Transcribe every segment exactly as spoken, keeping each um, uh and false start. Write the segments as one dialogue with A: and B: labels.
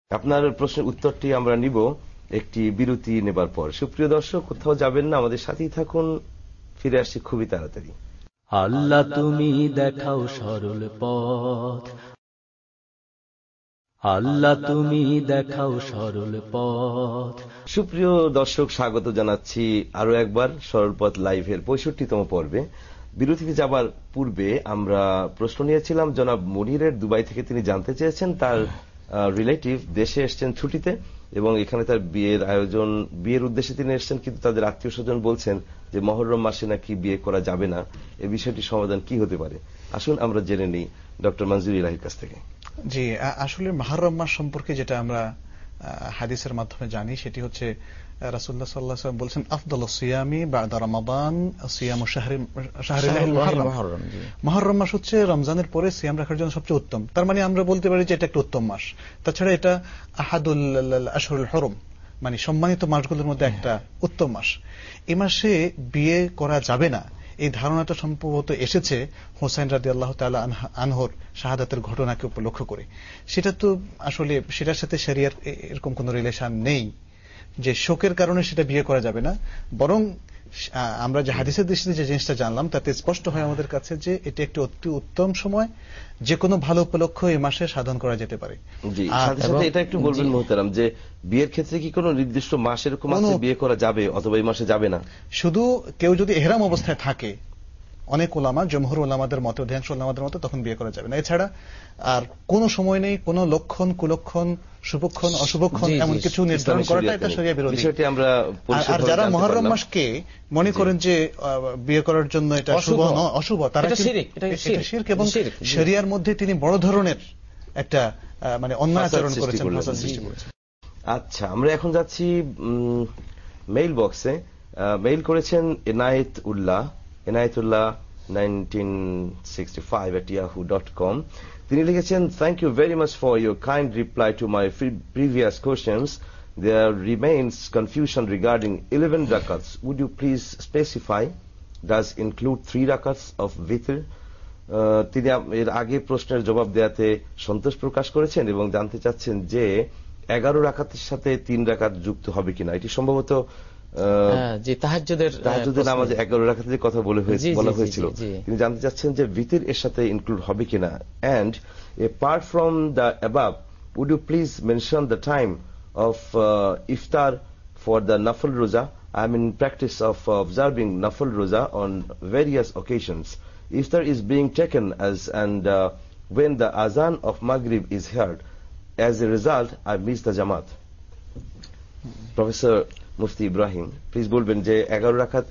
A: আপনার প্রশ্নের উত্তরটি আমরা নিব একটি বিরতি নেবার পর। সুপ্রিয় দর্শক, কোথাও যাবেন না, আমাদের সাথেই থাকুন, ফিরে আসছি খুবই তাড়াতাড়ি।
B: আল্লাহ তুমি দেখাও সরল পথ, আল্লাহ তুমি দেখাও সরল পথ।
A: সুপ্রিয় দর্শক, স্বাগত জানাচ্ছি আরো একবার সরল পথ লাইভের পঁয়ষট্টিতম পর্বে। বিরতিতে যাবার পূর্বে আমরা প্রশ্ন নিয়েছিলাম জনাব মনিরের, দুবাই থেকে তিনি জানতে চেয়েছেন তার রিলেটিভ দেশে এসছেন ছুটিতে এবং এখানে তার বিয়ের আয়োজন, বিয়ের উদ্দেশ্যে তিনি এসছেন, কিন্তু তাদের আত্মীয় স্বজন বলছেন যে মহররম মাসে নাকি বিয়ে করা যাবে না। এই বিষয়টির সমাধান কি হতে পারে? আসুন আমরা জেনে নিই ডক্টর মঞ্জুর ইলাহির কাছ থেকে।
C: জি, আসলে মুহররম মাস সম্পর্কে যেটা আমরা হাদিসের মাধ্যমে জানি সেটি হচ্ছে রাসূলুল্লাহ সাল্লাল্লাহু আলাইহি ওয়াসাল্লাম বলেছেন আফদালুস সিয়ামি বা'দা রমাদান সিয়ামু শাহরি শাহরিল মুহররম। মুহররম মাস হচ্ছে রমজানের পরে সিয়াম রাখার জন্য সবচেয়ে উত্তম। তার মানে আমরা বলতে পারি যে এটা একটা উত্তম মাস। তাছাড়া এটা আহাদুল আশহুরুল হুরুম, মানে সম্মানিত মাসগুলোর মধ্যে একটা উত্তম মাস। এই মাসে বিয়ে করা যাবে না, এই ধারণাটা সম্ভবত এসেছে হোসেন রাদিয়াল্লাহু তাআলা আনহুর শাহাদাতের ঘটনাকে উপলক্ষ করে। সেটা তো আসলে সেটার সাথে শরিয়ার এরকম কোন রিলেশন নেই যে শোকের কারণে সেটা বিয়ে করা যাবে না। বরং আমরা যে হাদিসের দৃষ্টিতে যে জিনিসটা জানলাম তাতে স্পষ্ট হয় আমাদের কাছে যে এটি একটি অতি উত্তম সময়, যে কোনো ভালো উপলক্ষ এই মাসে সাধন করা যেতে পারে।
A: জি, সাথে সাথে এটা একটু বলবেন মোহতারাম যে বিয়ের ক্ষেত্রে কি কোনো নির্দিষ্ট মাস এরকম আছে বিয়ে করা যাবে অথবা এই মাসে যাবে না?
C: শুধু কেউ যদি ইহরাম অবস্থায় থাকে, অনেক ওলামা, জমহুর ওলামাদের মতে, অধিকাংশ ওলামাদের মতে, তখন বিয়ে করা যাবে না। এছাড়া আর কোন সময় নেই, কোন লক্ষণ কুলক্ষণ শুভক্ষণ অশুভক্ষণ এমন কিছু নির্ধারণ করাটা এটা শরিয়া বিরোধী। আর যারা মুহররম মাসকে মনে করেন যে বিয়ে করার জন্য এটা শুভ নয়, অশুভ, তারা এটা শিরক এবং শরিয়ার মধ্যে তিনি বড় ধরনের একটা মানে অন্যায় আচরণ করেছেন, ফাসাদ সৃষ্টি করেছেন।
A: আচ্ছা, আমরা এখন যাচ্ছি মেইল বক্সে। মেইল করেছেন Enayet Ullah, Enayetullah nineteen sixty five at yahoo dot com। তিনি লিখেছেন, thank you very much for your kind reply to my previous questions. There remains confusion regarding eleven rakats. Would you please specify does include three rakats of witr? তিনি এর আগে প্রশ্নের জবাব দেওয়াতে সন্তোষ প্রকাশ করেছেন এবং জানতে চাচ্ছেন যে এগারো রাকাতের সাথে তিন রাকাত যুক্ত হবে কিনা। এটি সম্ভবত
D: যে তাহাজ্জুদের
A: তাহাজ্জুদের নামাজে এগারো রাকাতের কথা বলা হয়েছিল। তিনি জানতে চাচ্ছেন যে ভিতর এর সাথে ইনক্লুড হবে কিনা। And apart from the above, would you please mention the time of uh, iftar for the nafil roza? I am in practice of uh, observing nafil roza on various occasions. Iftar is being taken as and uh, when the azan of Maghrib is heard. As a result, I miss the Jamaat. Professor Mufti Ibrahim, please বলবেন যে এগারো রাকাত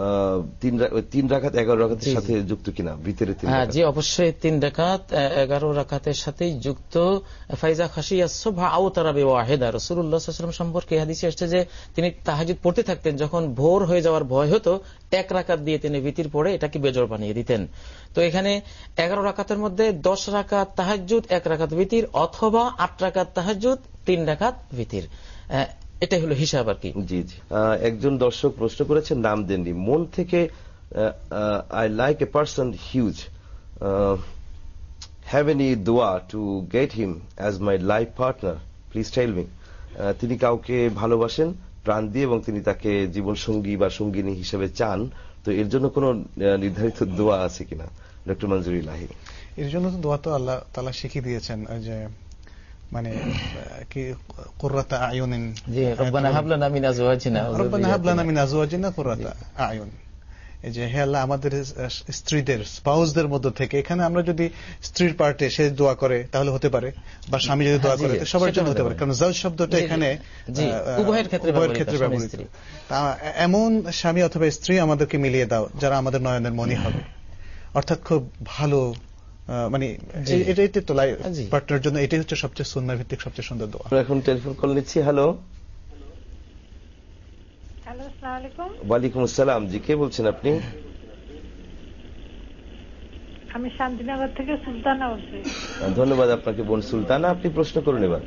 A: তিন রাকাত এগারো রাকাতের সাথে যুক্ত কিনা ভিতরে?
D: হ্যাঁ জি, অবশ্যই তিন রাকাত এগারো রাকাতের সাথেই যুক্ত। ফাইজা খাশিয়া সুবহা আও তারাবি ওয়াহিদা, রাসূলুল্লাহ সাল্লাল্লাহু আলাইহি ওয়াসাল্লাম সম্পর্কে হাদিসে আসছে যে তিনি তাহাজ্জুদ পড়তে থাকতেন, যখন ভোর হয়ে যাওয়ার ভয় হতো এক রাকাত দিয়ে তিনি ভিতর পড়ে এটাকে বেজোড় বানিয়ে দিতেন। তো এখানে এগারো রাকাতের মধ্যে দশ রাকাত তাহাজ্জুদ, এক রাকাত ভিতর, অথবা আট রাকাত তাহাজ্জুদ, তিন রাকাত ভিতর, এটাই হলো হিসাব আর কি।
A: জি জি। একজন দর্শক প্রশ্ন করেছেন, নাম দেননি, মন থেকে I like a person huge, have any dua to get him as my life partner, please tell me. তিনি কাউকে ভালোবাসেন প্রাণ দিয়ে এবং তিনি তাকে জীবন সঙ্গী বা সঙ্গিনী হিসেবে চান, তো এর জন্য কোন নির্ধারিত দোয়া আছে কিনা ডক্টর মঞ্জুর ইলাহি?
C: এর জন্য তো দোয়া তো আল্লাহ তাআলা শিখিয়ে দিয়েছেন, যে মানে কি কুররাতা আয়ুনিন,
D: জি, রব্বানা হাব লানা মিন আজওয়াজিনা
C: রব্বানা হাব লানা মিন আজওয়াজিনা কুররাতা আয়ুন, এই যে হে আল্লাহ আমাদের স্ত্রীদের স্পাউসদের মধ্য থেকে, এখানে আমরা যদি স্ত্রীর পার্টে সে দোয়া করে তাহলে হতে পারে, বা স্বামী যদি দোয়া করে সবার জন্য হতে পারে, কারণ জাওজ শব্দটা এখানে
D: উভয়ের ক্ষেত্রে ব্যবহৃত।
C: এমন স্বামী অথবা স্ত্রী আমাদেরকে মিলিয়ে দাও যারা আমাদের নয়নের মনি হবে, অর্থাৎ খুব ভালো, মানে এটাই তো পার্টনার জন্য এটাই হচ্ছে সবচেয়ে সুন্নাহ ভিত্তিক সবচেয়ে সুন্দর দোয়া।
A: এখন টেলিফোন কল নিচ্ছি। হ্যালো।
E: হ্যালো, আসসালামু আলাইকুম।
A: ওয়ালাইকুম আসসালাম। জি, কে বলছেন আপনি?
E: আমি শান্তিনগর থেকে সুলতানা বলছি।
A: ধন্যবাদ আপনাকে বোন সুলতানা, আপনি প্রশ্ন করুন এবার।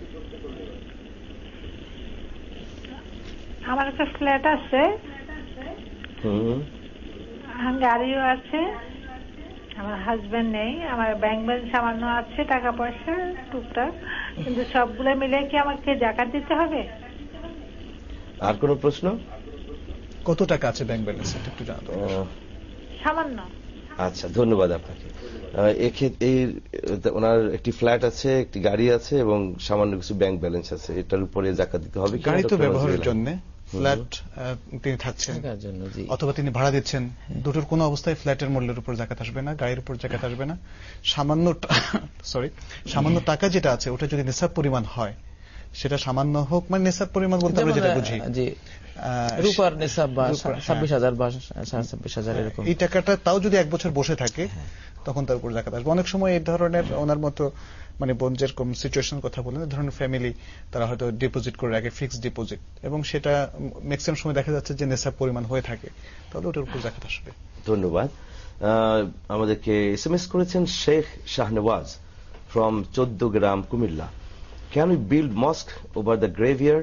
E: আমার একটা ফ্ল্যাট আছে,
A: হুম,
E: গাড়িও আছে, আমার হাজবেন্ড নেই, আমার ব্যাংক ব্যালেন্স সামান্য আছে, টাকা পয়সা টুকটাক, কিন্তু সবগুলো মিলে কি আমাকে যাকাত দিতে হবে?
A: আর কোন প্রশ্ন?
C: কত টাকা আছে ব্যাংক ব্যালেন্স একটু জানাতে?
E: সামান্য।
A: আচ্ছা, ধন্যবাদ আপনাকে। এক্ষেত্রে ওনার একটি ফ্ল্যাট আছে, একটি গাড়ি আছে এবং সামান্য কিছু ব্যাংক ব্যালেন্স আছে, এটার উপরে যাকাত দিতে হবে।
C: গাড়ি তো ব্যবহারের জন্য, ফ্ল্যাট তিনি থাকছেন অথবা তিনি ভাড়া দিচ্ছেন, দুটোর কোন অবস্থায় ফ্ল্যাটের মূল্যের উপর যাকাত আসবে না, গাড়ির উপর যাকাত আসবে না। সামান্য সরি সামান্য টাকা যেটা আছে ওটা যদি নিসাব পরিমাণ হয়, সেটা সামান্য হোক, মানে নিসাব পরিমাণ বলতে আমরা যেটা বুঝি
D: রূপার নিসাব বা ছাব্বিশ হাজার বা ছাব্বিশ হাজার এরকম,
C: এই টাকাটা তাও যদি এক বছর বসে থাকে তখন তার উপর যাকাত আসবে। অনেক সময় এই ধরনের ওনার মতো মানে বোন যেরকম সিচুয়েশন কথা বলেন, এই ধরনের ফ্যামিলি তারা হয়তো ডিপোজিট করে রাখে, ফিক্সড ডিপোজিট, এবং সেটা ম্যাক্সিমাম সময় দেখা যাচ্ছে যে নেশাব পরিমাণ হয়ে থাকে, তাহলে ওটার উপর যাকাত আসবে।
A: ধন্যবাদ। আমাদেরকে এসএমএস করেছেন Sheikh Shahnawaz from Chauddagram, Comilla. Can we build mosque over the graveyard?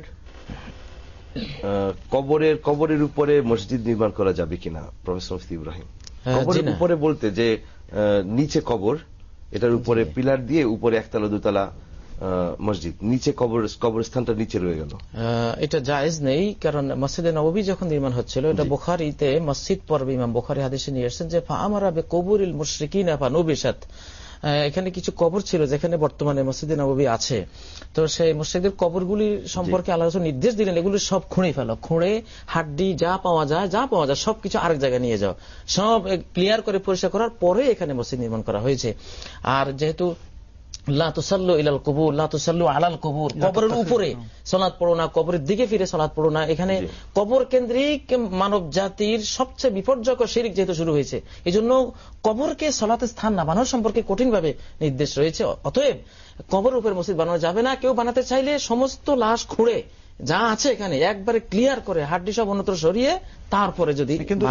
A: কবরের কবরের উপরে মসজিদ নির্মাণ করা যাবে কিনা? প্রফেসর মুফতি ইব্রাহিম। কবরের উপরে বলতে যে নিচে কবর, এটার উপরে পিলার দিয়ে উপরে একতলা দুতলা মসজিদ, নিচে কবর, কবরস্থানটা নিচে রয়ে গেল,
D: এটা জায়েজ নেই। কারণ মসজিদে নববী যখন নির্মাণ হচ্ছিল, এটা বুখারীতে মসজিদ পর্বে ইমাম বুখারী হাদিসে নিয়ে এসেছেন যে ফাআমারা বিকুবুরিল মুশরিকিনা ফানুবিশাত, এখানে কিছু কবর ছিল যেখানে বর্তমানে মসজিদে নববী আছে, তো সেই মসজিদের কবরগুলি সম্পর্কে আল্লাহ রাসূল নির্দেশ দিলেন এগুলো সব খুঁড়ে ফেলো, খুঁড়ে হাড্ডি যা পাওয়া যায় যা পাওয়া যায় সবকিছু আরেক জায়গায় নিয়ে যাও, সব ক্লিয়ার করে পরিষ্কার করার পরে এখানে মসজিদ নির্মাণ করা হয়েছে। আর যেহেতু লা তুসাল্লু ইলাল কুবুর লা তুসাল্লু আলাল কুবুর, কবরের উপরে সালাত পড়ো না, কবরের দিকে ফিরে সালাত পড়ো না, এখানে কবর কেন্দ্রিক মানব জাতির সবচেয়ে বিপর্যয়কর শিরক যেহেতু শুরু হয়েছে, এই জন্য কবরকে সালাতের স্থান না বানানোর সম্পর্কে কঠিনভাবে নির্দেশ রয়েছে। অতএব কবরের উপরে মসজিদ বানানো যাবে না। কেউ বানাতে চাইলে সমস্ত লাশ খুঁড়ে যা আছে এখানে একবারে ক্লিয়ার করে হাড্ডি সব অন্যত্র সরিয়ে তারপরে যদি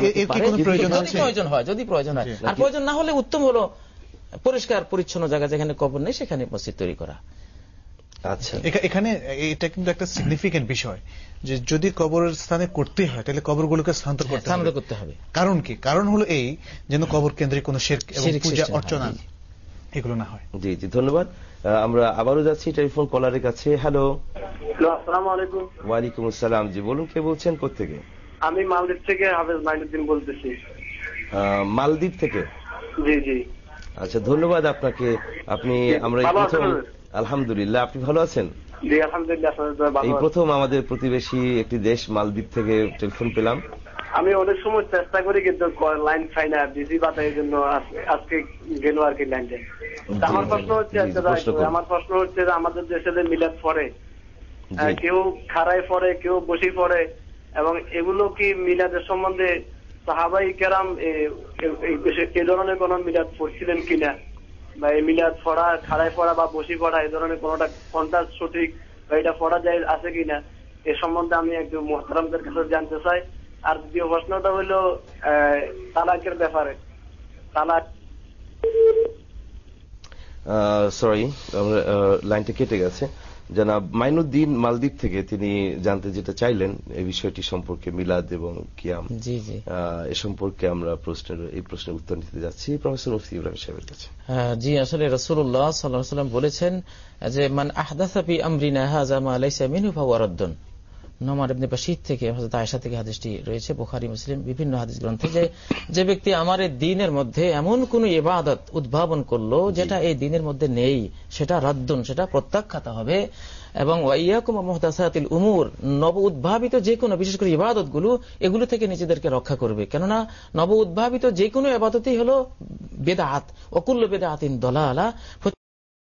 D: প্রয়োজন হয়, যদি প্রয়োজন হয়, আর প্রয়োজন না হলে উত্তম হলো পরিষ্কার পরিচ্ছন্ন জায়গা যেখানে কবর নেই সেখানে মসজিদ তৈরি করা।
A: আচ্ছা,
C: এখানে এটা কিন্তু একটা সিগনিফিকেন্ট বিষয় যে যদি কবরের স্থানে করতে হয় তাহলে কবরগুলোকে স্থানান্তর করতে হবে। কারণ কি? কারণ হলো এই যেন কবর কেন্দ্রিক কোন শিরক এবং পূজা অর্চনা এগুলো না হয়।
A: জি জি, ধন্যবাদ। আমরা আবারও যাচ্ছি টেলিফোন কলারের কাছে। হ্যালো,
F: আসসালামু আলাইকুম।
A: ওয়ালাইকুম আসসালাম। জি বলুন, কে বলছেন, কোত্থেকে?
F: আমি মালদ্বীপ থেকে হাফেজ মাইনুদ্দিন বলতেছি।
A: মালদ্বীপ থেকে?
F: জি জি।
A: আচ্ছা, ধন্যবাদ আপনাকে। আপনি আমরা আলহামদুলিল্লাহ, আপনি ভালো আছেন?
F: জি আলহামদুলিল্লাহ।
A: এই প্রথম আমাদের প্রতিবেশী একটি দেশ মালদ্বীপ থেকে টেলিফোন পেলাম।
F: আমি অনেক সময় চেষ্টা করি কিন্তু লাইন পাই না, বিজি বাতায় জন্য আজকে গেল আর কি লাইনটা। আমার প্রশ্ন হচ্ছে আমার প্রশ্ন হচ্ছে যে আমাদের দেশে যে মিলাদ পড়ে, কেউ খাড়ায় পড়ে, কেউ বসে পড়ে, এবং এগুলো কি মিলাদের সম্বন্ধে সাহাবাই কেরাম এই ধরনের কোন মিলাদ পড়ছিলেন কিনা, বা এই মিলাদ পড়া খাড়ায় পড়া বা বসি পড়া এই ধরনের কোনটা কোনটা সঠিক বা এটা পড়া যায় আছে কিনা, এ সম্বন্ধে আমি একটু মুহতারামদের কাছে জানতে চাই। আর দ্বিতীয় প্রশ্নটা হলো তালাকের ব্যাপারে। তালাক
A: সরি লাইনটা কেটে গেছে। জনাব মাইনুদ্দিন মালদ্বীপ থেকে তিনি জানতে যেটা চাইলেন এই বিষয়টি সম্পর্কে, মিলাদ এবং কিয়াম,
D: জি জি,
A: এ সম্পর্কে আমরা প্রশ্নের এই প্রশ্নের উত্তর নিতে যাচ্ছি প্রফেসর মুফতি ইব্রাহিম সাহেবের কাছে।
D: জি, আসলে রাসূলুল্লাহ সাল্লাল্লাহু আলাইহি ওয়াসাল্লাম বলেছেন যে মান আহদাসা ফি আমরিনা হাযা মা লাইসা মিনহু ফাহুয়া রাদ্দুন। নোমান ইবনে বাশীর থেকে, হযরত আয়েশা থেকে হাদিসটি রয়েছে বুখারী মুসলিম বিভিন্ন হাদিস গ্রন্থে, যে যে ব্যক্তি আমার এই দ্বীনের মধ্যে এমন কোন ইবাদত উদ্ভাবন করলো যেটা এই দ্বীনের মধ্যে নেই, সেটা রাদ্দুন, সেটা প্রত্যাখ্যাত হবে। এবং ওয়াইয়াকুম মুহদাসাতিল উমুর, নব উদ্ভাবিত যে কোনো বিশেষ করে ইবাদতগুলো, এগুলো থেকে নিজেদেরকে রক্ষা করবে। কেননা নব উদ্ভাবিত যে কোনো ইবাদতই হলো বেদাত, ওয়া কুল্লু বিদআতিন দালালা।